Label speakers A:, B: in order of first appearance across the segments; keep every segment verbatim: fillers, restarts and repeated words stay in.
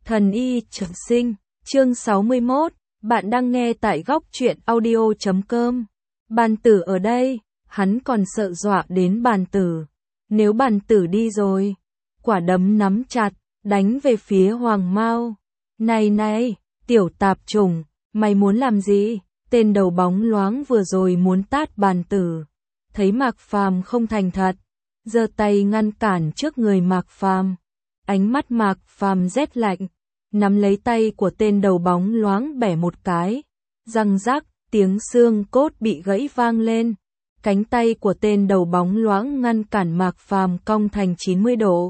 A: Thần y trường sinh, chương sáu mươi mốt, bạn đang nghe tại góc truyện audio chấm com. Bàn tử ở đây, hắn còn sợ dọa đến bàn tử. Nếu bàn tử đi rồi, quả đấm nắm chặt, đánh về phía Hoàng Mao. Này này, tiểu tạp chủng, mày muốn làm gì? Tên đầu bóng loáng vừa rồi muốn tát bàn tử. Thấy Mạc Phàm không thành thật, giơ tay ngăn cản trước người Mạc Phàm. Ánh mắt Mạc Phàm rét lạnh, nắm lấy tay của tên đầu bóng loáng bẻ một cái. Răng rắc, tiếng xương cốt bị gãy vang lên. Cánh tay của tên đầu bóng loáng ngăn cản Mạc Phàm cong thành chín mươi độ.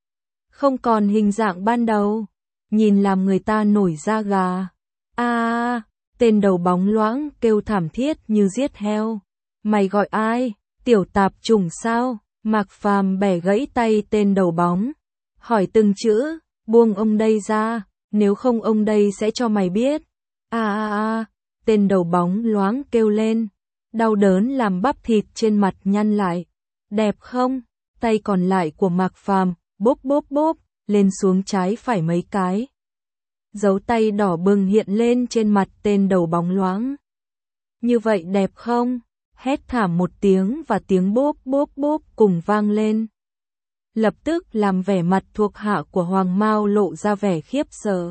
A: Không còn hình dạng ban đầu, nhìn làm người ta nổi da gà. A, tên đầu bóng loáng kêu thảm thiết như giết heo. Mày gọi ai? Tiểu tạp chủng sao? Mạc Phàm bẻ gãy tay tên đầu bóng, hỏi từng chữ, buông ông đây ra, nếu không ông đây sẽ cho mày biết. A a a, tên đầu bóng loáng kêu lên, đau đớn làm bắp thịt trên mặt nhăn lại. Đẹp không? Tay còn lại của Mạc Phàm bốp bốp bốp lên xuống trái phải mấy cái. Dấu tay đỏ bừng hiện lên trên mặt tên đầu bóng loáng. Như vậy đẹp không? Hét thảm một tiếng và tiếng bốp bốp bốp cùng vang lên. Lập tức làm vẻ mặt thuộc hạ của Hoàng Mao lộ ra vẻ khiếp sợ.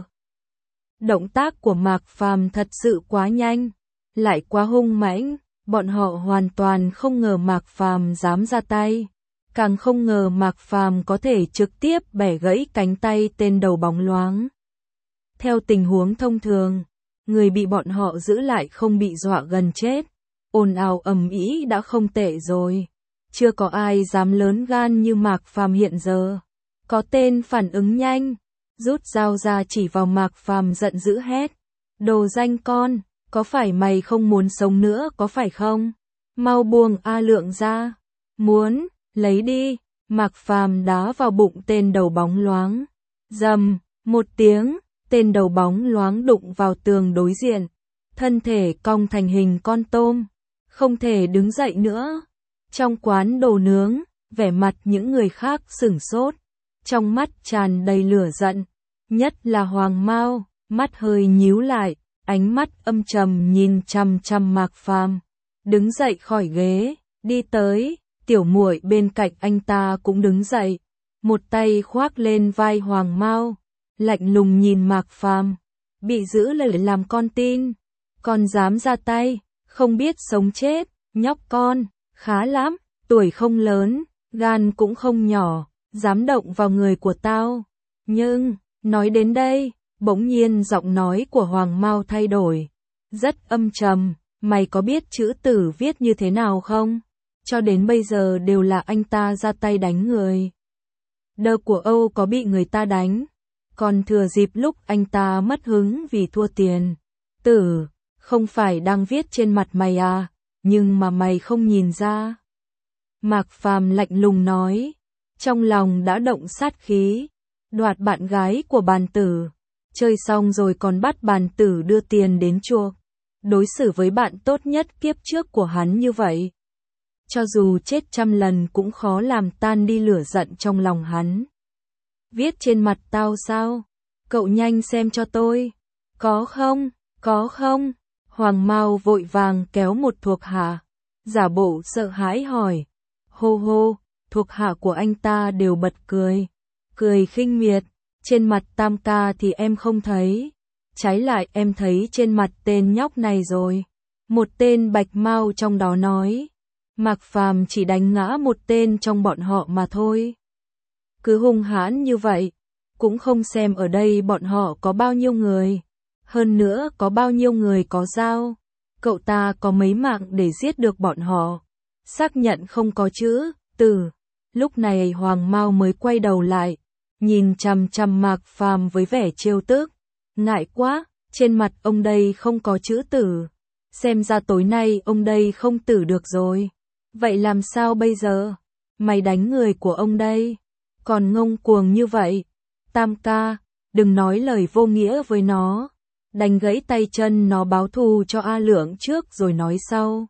A: Động tác của Mạc Phàm thật sự quá nhanh, lại quá hung mãnh, bọn họ hoàn toàn không ngờ Mạc Phàm dám ra tay, càng không ngờ Mạc Phàm có thể trực tiếp bẻ gãy cánh tay tên đầu bóng loáng. Theo tình huống thông thường, người bị bọn họ giữ lại không bị dọa gần chết, ồn ào ầm ĩ đã không tệ rồi. Chưa có ai dám lớn gan như Mạc Phàm hiện giờ. Có tên phản ứng nhanh, rút dao ra chỉ vào Mạc Phàm giận dữ hét. Đồ danh con, có phải mày không muốn sống nữa có phải không? Mau buông A Lượng ra. Muốn, lấy đi. Mạc Phàm đá vào bụng tên đầu bóng loáng. Rầm, một tiếng, tên đầu bóng loáng đụng vào tường đối diện. Thân thể cong thành hình con tôm, không thể đứng dậy nữa. Trong quán đồ nướng, vẻ mặt những người khác sửng sốt, trong mắt tràn đầy lửa giận, nhất là Hoàng Mao, mắt hơi nhíu lại, ánh mắt âm trầm nhìn chằm chằm Mạc Phàm. Đứng dậy khỏi ghế, đi tới, tiểu muội bên cạnh anh ta cũng đứng dậy, một tay khoác lên vai Hoàng Mao, lạnh lùng nhìn Mạc Phàm, bị giữ lời làm con tin, còn dám ra tay, không biết sống chết, nhóc con. Khá lắm, tuổi không lớn, gan cũng không nhỏ, dám động vào người của tao. Nhưng, nói đến đây, bỗng nhiên giọng nói của Hoàng Mao thay đổi. Rất âm trầm, mày có biết chữ tử viết như thế nào không? Cho đến bây giờ đều là anh ta ra tay đánh người. Đơ của Âu có bị người ta đánh, còn thừa dịp lúc anh ta mất hứng vì thua tiền. Tử, không phải đang viết trên mặt mày à? Nhưng mà mày không nhìn ra. Mạc Phàm lạnh lùng nói, trong lòng đã động sát khí, đoạt bạn gái của bàn tử, chơi xong rồi còn bắt bàn tử đưa tiền đến chuộc, đối xử với bạn tốt nhất kiếp trước của hắn như vậy. Cho dù chết trăm lần cũng khó làm tan đi lửa giận trong lòng hắn. Viết trên mặt tao sao? Cậu nhanh xem cho tôi. Có không? Có không? Hoàng Mao vội vàng kéo một thuộc hạ, giả bộ sợ hãi hỏi. Hô hô, thuộc hạ của anh ta đều bật cười, cười khinh miệt, trên mặt Tam ca thì em không thấy, trái lại em thấy trên mặt tên nhóc này rồi. Một tên bạch mao trong đó nói, Mạc Phàm chỉ đánh ngã một tên trong bọn họ mà thôi. Cứ hung hãn như vậy, cũng không xem ở đây bọn họ có bao nhiêu người. Hơn nữa có bao nhiêu người có dao, cậu ta có mấy mạng để giết được bọn họ. Xác nhận không có chữ tử. Lúc này Hoàng Mao mới quay đầu lại, nhìn chằm chằm Mạc Phàm với vẻ trêu tức. Ngại quá, trên mặt ông đây không có chữ tử. Xem ra tối nay ông đây không tử được rồi. Vậy làm sao bây giờ? Mày đánh người của ông đây, còn ngông cuồng như vậy. Tam ca, đừng nói lời vô nghĩa với nó. Đánh gãy tay chân nó báo thù cho A Lượng trước rồi nói sau.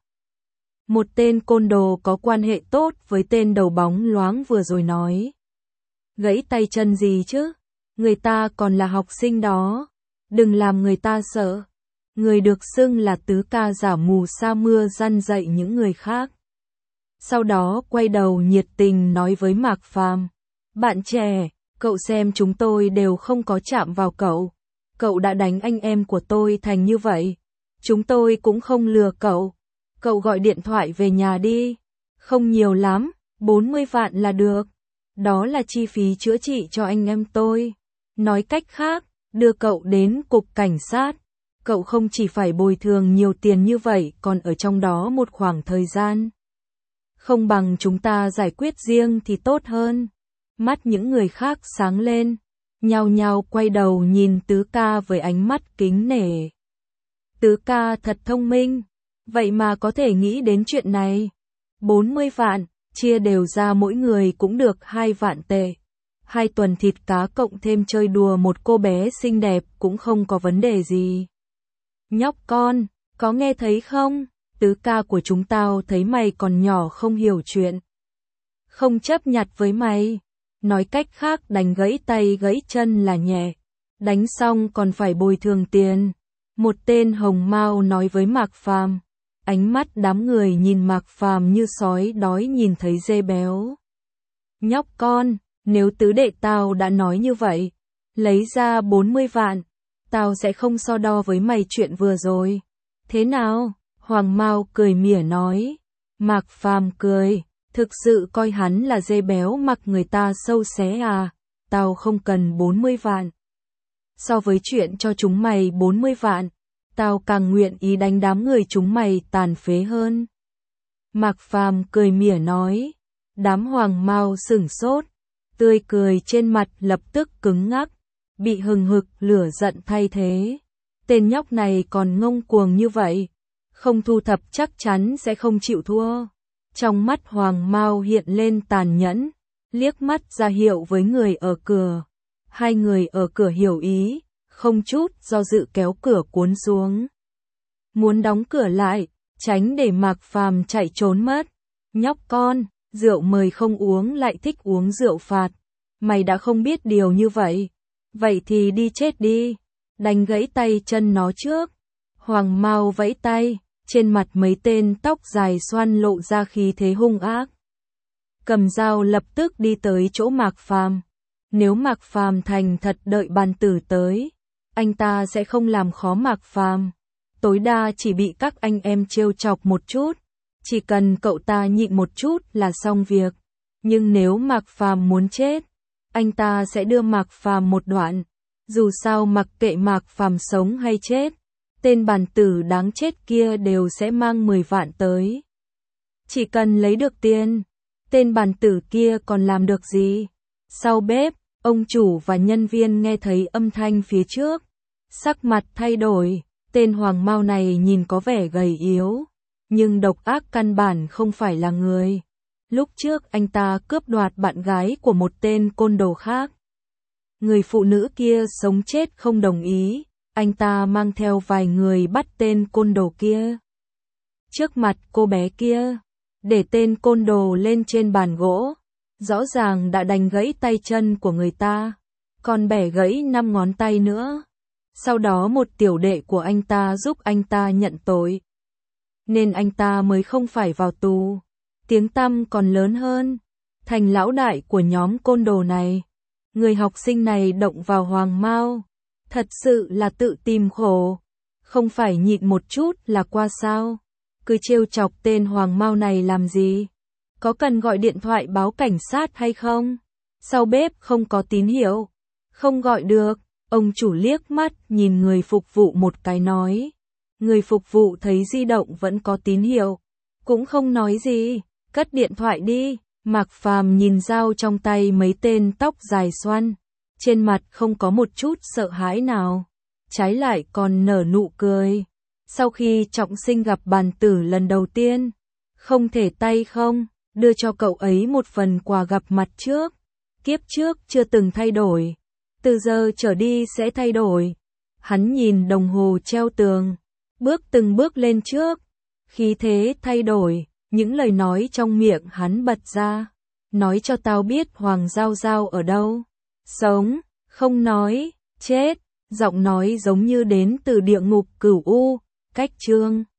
A: Một tên côn đồ có quan hệ tốt với tên đầu bóng loáng vừa rồi nói. Gãy tay chân gì chứ? Người ta còn là học sinh đó. Đừng làm người ta sợ. Người được xưng là tứ ca giả mù sa mưa răn dạy những người khác. Sau đó quay đầu nhiệt tình nói với Mạc Phàm, bạn trẻ, cậu xem chúng tôi đều không có chạm vào cậu. Cậu đã đánh anh em của tôi thành như vậy. Chúng tôi cũng không lừa cậu. Cậu gọi điện thoại về nhà đi. Không nhiều lắm, bốn mươi vạn là được. Đó là chi phí chữa trị cho anh em tôi. Nói cách khác, đưa cậu đến cục cảnh sát. Cậu không chỉ phải bồi thường nhiều tiền như vậy còn ở trong đó một khoảng thời gian. Không bằng chúng ta giải quyết riêng thì tốt hơn. Mắt những người khác sáng lên, nhao nhao quay đầu nhìn Tứ ca với ánh mắt kính nể. Tứ ca thật thông minh, vậy mà có thể nghĩ đến chuyện này. bốn mươi vạn, chia đều ra mỗi người cũng được hai vạn tệ. Hai tuần thịt cá cộng thêm chơi đùa một cô bé xinh đẹp cũng không có vấn đề gì. Nhóc con, có nghe thấy không? Tứ ca của chúng tao thấy mày còn nhỏ không hiểu chuyện. Không chấp nhặt với mày. Nói cách khác đánh gãy tay gãy chân là nhẹ. Đánh xong còn phải bồi thường tiền. Một tên hồng mao nói với Mạc Phàm. Ánh mắt đám người nhìn Mạc Phàm như sói đói nhìn thấy dê béo. Nhóc con, nếu tứ đệ tao đã nói như vậy, lấy ra bốn mươi vạn, tao sẽ không so đo với mày chuyện vừa rồi. Thế nào? Hoàng Mao cười mỉa nói. Mạc Phàm cười, thực sự coi hắn là dê béo mặc người ta sâu xé à, tao không cần bốn mươi vạn. So với chuyện cho chúng mày bốn mươi vạn, tao càng nguyện ý đánh đám người chúng mày tàn phế hơn. Mạc Phàm cười mỉa nói. Đám Hoàng Mao sửng sốt, tươi cười trên mặt lập tức cứng ngắc, bị hừng hực lửa giận thay thế. Tên nhóc này còn ngông cuồng như vậy, không thu thập chắc chắn sẽ không chịu thua. Trong mắt Hoàng Mao hiện lên tàn nhẫn, liếc mắt ra hiệu với người ở cửa. Hai người ở cửa hiểu ý, không chút do dự kéo cửa cuốn xuống. Muốn đóng cửa lại, tránh để Mạc Phàm chạy trốn mất. Nhóc con, rượu mời không uống lại thích uống rượu phạt. Mày đã không biết điều như vậy. Vậy thì đi chết đi. Đánh gãy tay chân nó trước. Hoàng Mao vẫy tay, trên mặt mấy tên tóc dài xoăn lộ ra khí thế hung ác. Cầm dao lập tức đi tới chỗ Mạc Phàm. Nếu Mạc Phàm thành thật đợi bàn tử tới, anh ta sẽ không làm khó Mạc Phàm. Tối đa chỉ bị các anh em trêu chọc một chút. Chỉ cần cậu ta nhịn một chút là xong việc. Nhưng nếu Mạc Phàm muốn chết, anh ta sẽ đưa Mạc Phàm một đoạn. Dù sao mặc kệ Mạc Phàm sống hay chết, tên bàn tử đáng chết kia đều sẽ mang mười vạn tới. Chỉ cần lấy được tiền, tên bàn tử kia còn làm được gì? Sau bếp, ông chủ và nhân viên nghe thấy âm thanh phía trước. Sắc mặt thay đổi, tên Hoàng Mao này nhìn có vẻ gầy yếu, nhưng độc ác căn bản không phải là người. Lúc trước anh ta cướp đoạt bạn gái của một tên côn đồ khác. Người phụ nữ kia sống chết không đồng ý, anh ta mang theo vài người bắt tên côn đồ kia. Trước mặt cô bé kia, để tên côn đồ lên trên bàn gỗ, rõ ràng đã đánh gãy tay chân của người ta, còn bẻ gãy năm ngón tay nữa. Sau đó một tiểu đệ của anh ta giúp anh ta nhận tội, nên anh ta mới không phải vào tù. Tiếng tăm còn lớn hơn, thành lão đại của nhóm côn đồ này. Người học sinh này động vào Hoàng Mao, thật sự là tự tìm khổ, không phải nhịn một chút là qua sao? Cứ trêu chọc tên Hoàng Mao này làm gì? Có cần gọi điện thoại báo cảnh sát hay không? Sau bếp không có tín hiệu, không gọi được. Ông chủ liếc mắt nhìn người phục vụ một cái nói. Người phục vụ thấy di động vẫn có tín hiệu, cũng không nói gì, cất điện thoại đi. Mạc Phàm nhìn dao trong tay mấy tên tóc dài xoăn, trên mặt không có một chút sợ hãi nào, trái lại còn nở nụ cười. Sau khi Trọng Sinh gặp bàn tử lần đầu tiên, không thể tay không, đưa cho cậu ấy một phần quà gặp mặt trước. Kiếp trước chưa từng thay đổi, từ giờ trở đi sẽ thay đổi. Hắn nhìn đồng hồ treo tường, bước từng bước lên trước, khí thế thay đổi. Những lời nói trong miệng hắn bật ra. Nói cho tao biết Hoàng Giao Giao ở đâu. Sống, Không nói, chết, giọng nói giống như đến từ địa ngục cửu u, cách chương